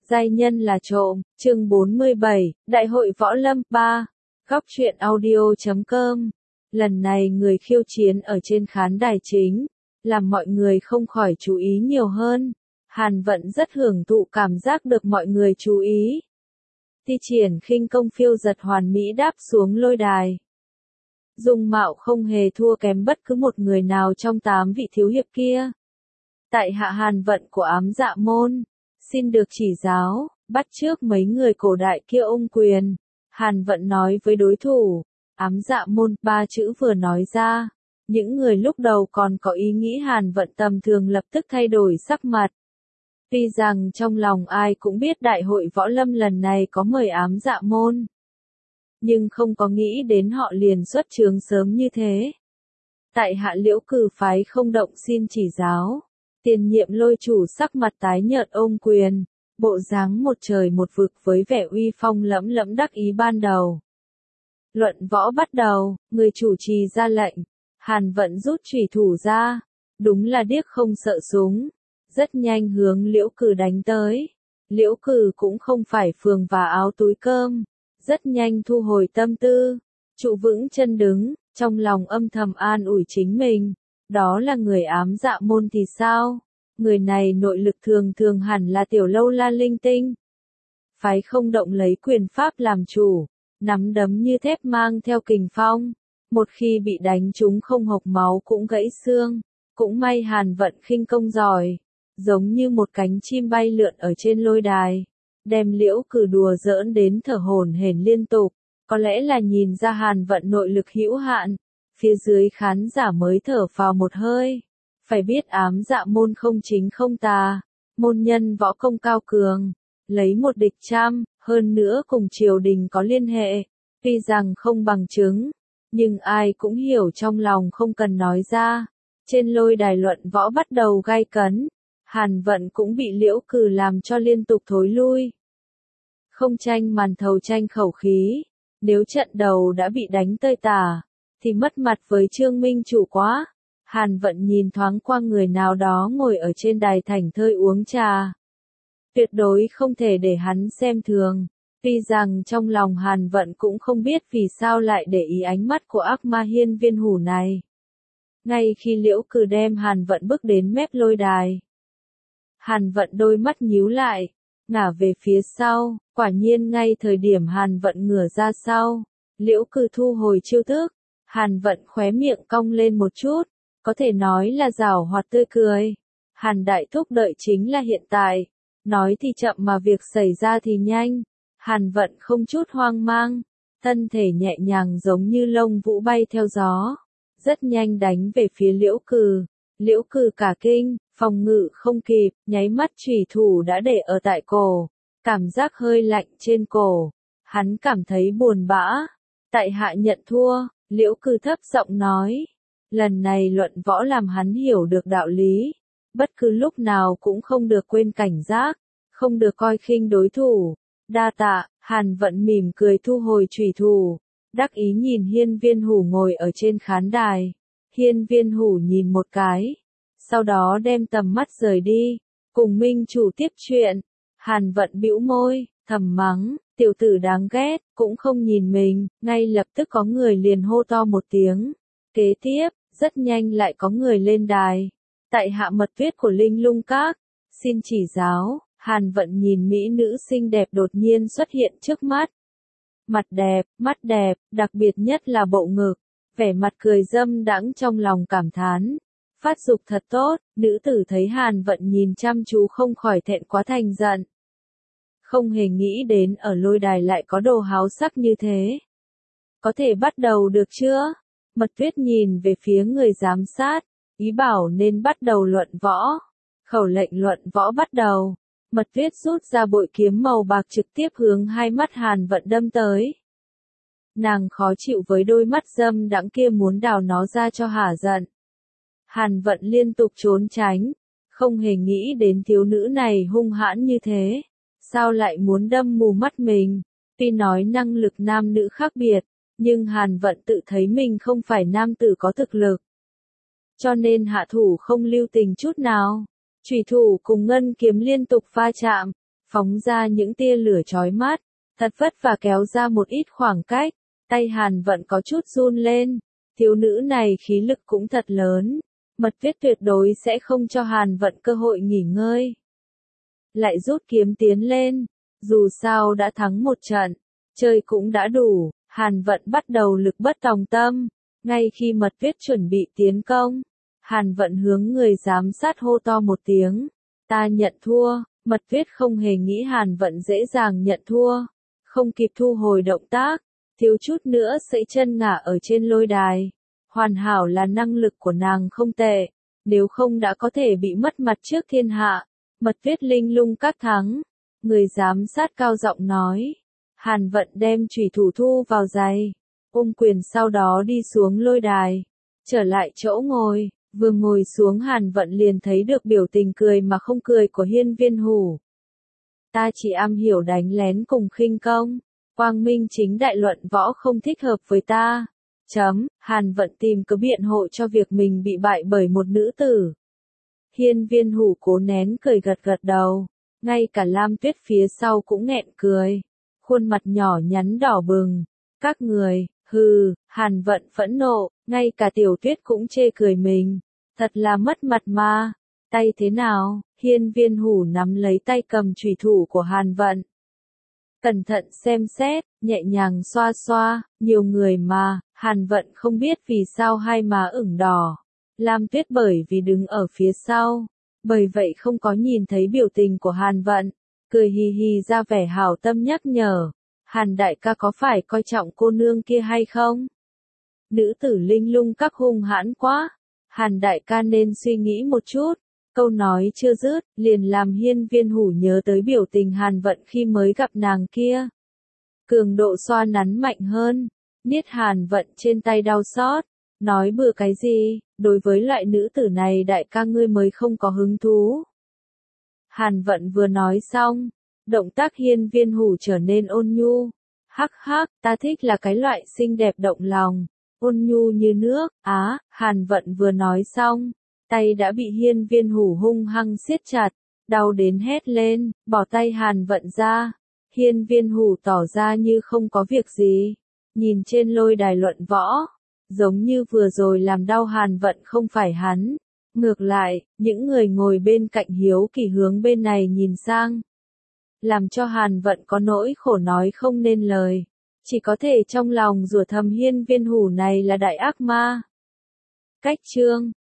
Giai nhân là trộm, chương 47, Đại hội Võ Lâm 3, Góc truyện audio.com. Lần này người khiêu chiến ở trên khán đài chính, làm mọi người không khỏi chú ý nhiều hơn. Hàn Vận rất hưởng thụ cảm giác được mọi người chú ý. Thi triển khinh công phiêu giật hoàn mỹ đáp xuống lôi đài. Dung mạo không hề thua kém bất cứ một người nào trong 8 vị thiếu hiệp kia. Tại hạ Hàn Vận của Ám Dạ Môn, xin được chỉ giáo, bắt chước mấy người cổ đại kia ôm quyền. Hàn Vận nói với đối thủ. Ám Dạ Môn, 3 chữ vừa nói ra, những người lúc đầu còn có ý nghĩ Hàn Vận tầm thường lập tức thay đổi sắc mặt. Tuy rằng trong lòng ai cũng biết đại hội võ lâm lần này có mời Ám Dạ Môn, nhưng không có nghĩ đến họ liền xuất chướng sớm như thế. Tại hạ Liễu Cử phái không động xin chỉ giáo. Tiền nhiệm lôi chủ sắc mặt tái nhợt ôm quyền, bộ dáng một trời một vực với vẻ uy phong lẫm lẫm đắc ý ban đầu. Luận võ bắt đầu, người chủ trì ra lệnh. Hàn Vận rút chủy thủ ra, đúng là điếc không sợ súng, rất nhanh hướng Liễu Cử đánh tới. Liễu Cử cũng không phải phường và áo túi cơm, rất nhanh thu hồi tâm tư, trụ vững chân đứng, trong lòng âm thầm an ủi chính mình. Đó là người Ám Dạ Môn thì sao? Người này nội lực thường thường hẳn là tiểu lâu la linh tinh. Phái không động lấy quyền pháp làm chủ, nắm đấm như thép mang theo kình phong. Một khi bị đánh trúng không hộc máu cũng gãy xương. Cũng may Hàn Vận khinh công giỏi, giống như một cánh chim bay lượn ở trên lôi đài, đem Liễu Cử đùa giỡn đến thở hổn hển liên tục. Có lẽ là nhìn ra Hàn Vận nội lực hữu hạn. Phía dưới khán giả mới thở phào một hơi. Phải biết Ám Dạ Môn không chính không tà, môn nhân võ công cao cường, lấy một địch trăm, hơn nữa cùng triều đình có liên hệ. Tuy rằng không bằng chứng, nhưng ai cũng hiểu trong lòng không cần nói ra. Trên lôi đài luận võ bắt đầu gay cấn, Hàn Vận cũng bị Liễu Cử làm cho liên tục thối lui. Không tranh màn thầu tranh khẩu khí, nếu trận đầu đã bị đánh tơi tả, thì mất mặt với Trương Minh chủ quá. Hàn Vận nhìn thoáng qua người nào đó ngồi ở trên đài thảnh thơi uống trà. Tuyệt đối không thể để hắn xem thường. Tuy rằng trong lòng Hàn Vận cũng không biết vì sao lại để ý ánh mắt của ác ma hiên viên hủ này. Ngay khi Liễu Cử đem Hàn Vận bước đến mép lôi đài, Hàn Vận đôi mắt nhíu lại, ngả về phía sau. Quả nhiên ngay thời điểm Hàn Vận ngửa ra sau, Liễu Cử thu hồi chiêu thức. Hàn Vận khóe miệng cong lên một chút, có thể nói là giảo hoạt tươi cười. Hàn đại thúc đợi chính là hiện tại, nói thì chậm mà việc xảy ra thì nhanh. Hàn Vận không chút hoang mang, thân thể nhẹ nhàng giống như lông vũ bay theo gió, rất nhanh đánh về phía Liễu Cử. Liễu Cử cả kinh, phòng ngự không kịp, nháy mắt chủy thủ đã để ở tại cổ, cảm giác hơi lạnh trên cổ, hắn cảm thấy buồn bã. Tại hạ nhận thua. Liễu Cử thấp giọng nói. Lần này luận võ làm hắn hiểu được đạo lý. Bất cứ lúc nào cũng không được quên cảnh giác, không được coi khinh đối thủ. Đa tạ. Hàn Vận mỉm cười thu hồi chủy thủ, đắc ý nhìn Hiên Viên Hủ ngồi ở trên khán đài. Hiên Viên Hủ nhìn một cái, sau đó đem tầm mắt rời đi, cùng Minh chủ tiếp chuyện. Hàn Vận bĩu môi, thầm mắng. Tiểu tử đáng ghét, cũng không nhìn mình, ngay lập tức có người liền hô to một tiếng. Kế tiếp, rất nhanh lại có người lên đài. Tại hạ Mật Tuyết của Linh Lung Các, xin chỉ giáo. Hàn Vận nhìn mỹ nữ xinh đẹp đột nhiên xuất hiện trước mắt. Mặt đẹp, mắt đẹp, đặc biệt nhất là bộ ngực, vẻ mặt cười dâm đãng trong lòng cảm thán. Phát dục thật tốt, nữ tử thấy Hàn Vận nhìn chăm chú không khỏi thẹn quá thành giận. Không hề nghĩ đến ở lôi đài lại có đồ háo sắc như thế. Có thể bắt đầu được chưa? Mật Tuyết nhìn về phía người giám sát, ý bảo nên bắt đầu luận võ. Khẩu lệnh luận võ bắt đầu. Mật Tuyết rút ra bội kiếm màu bạc trực tiếp hướng hai mắt Hàn Vận đâm tới. Nàng khó chịu với đôi mắt dâm đãng kia muốn đào nó ra cho hả giận. Hàn Vận liên tục trốn tránh, không hề nghĩ đến thiếu nữ này hung hãn như thế. Sao lại muốn đâm mù mắt mình? Tuy nói năng lực nam nữ khác biệt, nhưng Hàn Vận tự thấy mình không phải nam tử có thực lực. Cho nên hạ thủ không lưu tình chút nào. Chủy thủ cùng ngân kiếm liên tục va chạm, phóng ra những tia lửa chói mắt, thật vất vả kéo ra một ít khoảng cách, tay Hàn Vận có chút run lên, thiếu nữ này khí lực cũng thật lớn, Mật Viết tuyệt đối sẽ không cho Hàn Vận cơ hội nghỉ ngơi. Lại rút kiếm tiến lên, dù sao đã thắng một trận, chơi cũng đã đủ, Hàn Vận bắt đầu lực bất tòng tâm, ngay khi Mật Viết chuẩn bị tiến công, Hàn Vận hướng người giám sát hô to một tiếng, ta nhận thua. Mật Viết không hề nghĩ Hàn Vận dễ dàng nhận thua, không kịp thu hồi động tác, thiếu chút nữa sẫy chân ngã ở trên lôi đài. Hoàn hảo là năng lực của nàng không tệ, nếu không đã có thể bị mất mặt trước thiên hạ. Mật Viết linh lung các thắng, người giám sát cao giọng nói. Hàn Vận đem chủy thủ thu vào giày, ôm quyền sau đó đi xuống lôi đài, trở lại chỗ ngồi. Vừa ngồi xuống Hàn Vận liền thấy được biểu tình cười mà không cười của Hiên Viên Hủ. Ta chỉ am hiểu đánh lén cùng khinh công, quang minh chính đại luận võ không thích hợp với ta. Hàn Vận tìm cớ biện hộ cho việc mình bị bại bởi một nữ tử. Hiên Viên Hủ cố nén cười gật gật đầu, ngay cả Lam Tuyết phía sau cũng nghẹn cười, khuôn mặt nhỏ nhắn đỏ bừng. Các người, hừ, Hàn Vận phẫn nộ, ngay cả Tiểu Tuyết cũng chê cười mình. Thật là mất mặt mà. Tay thế nào? Hiên Viên Hủ nắm lấy tay cầm chủy thủ của Hàn Vận. Cẩn thận xem xét, nhẹ nhàng xoa xoa, nhiều người mà, Hàn Vận không biết vì sao hai má ửng đỏ. Lam Tuyết bởi vì đứng ở phía sau, bởi vậy không có nhìn thấy biểu tình của Hàn Vận, cười hì hì ra vẻ hảo tâm nhắc nhở. Hàn đại ca có phải coi trọng cô nương kia hay không? Nữ tử linh lung các hung hãn quá. Hàn đại ca nên suy nghĩ một chút. Câu nói chưa dứt, liền làm Hiên Viên Hủ nhớ tới biểu tình Hàn Vận khi mới gặp nàng kia. Cường độ xoa nắn mạnh hơn, niết Hàn Vận trên tay đau xót, nói bừa cái gì, đối với loại nữ tử này đại ca ngươi mới không có hứng thú. Hàn Vận vừa nói xong, động tác Hiên Viên Hủ trở nên ôn nhu. Hắc hắc, ta thích là cái loại xinh đẹp động lòng, ôn nhu như nước. Hàn Vận vừa nói xong, tay đã bị Hiên Viên Hủ hung hăng siết chặt, đau đến hét lên, bỏ tay Hàn Vận ra. Hiên Viên Hủ tỏ ra như không có việc gì, nhìn trên lôi đài luận võ, giống như vừa rồi làm đau Hàn Vận không phải hắn. Ngược lại, những người ngồi bên cạnh hiếu kỳ hướng bên này nhìn sang, làm cho Hàn Vận có nỗi khổ nói không nên lời, chỉ có thể trong lòng rủa thầm Hiên Viên Hủ này là đại ác ma. Cách chương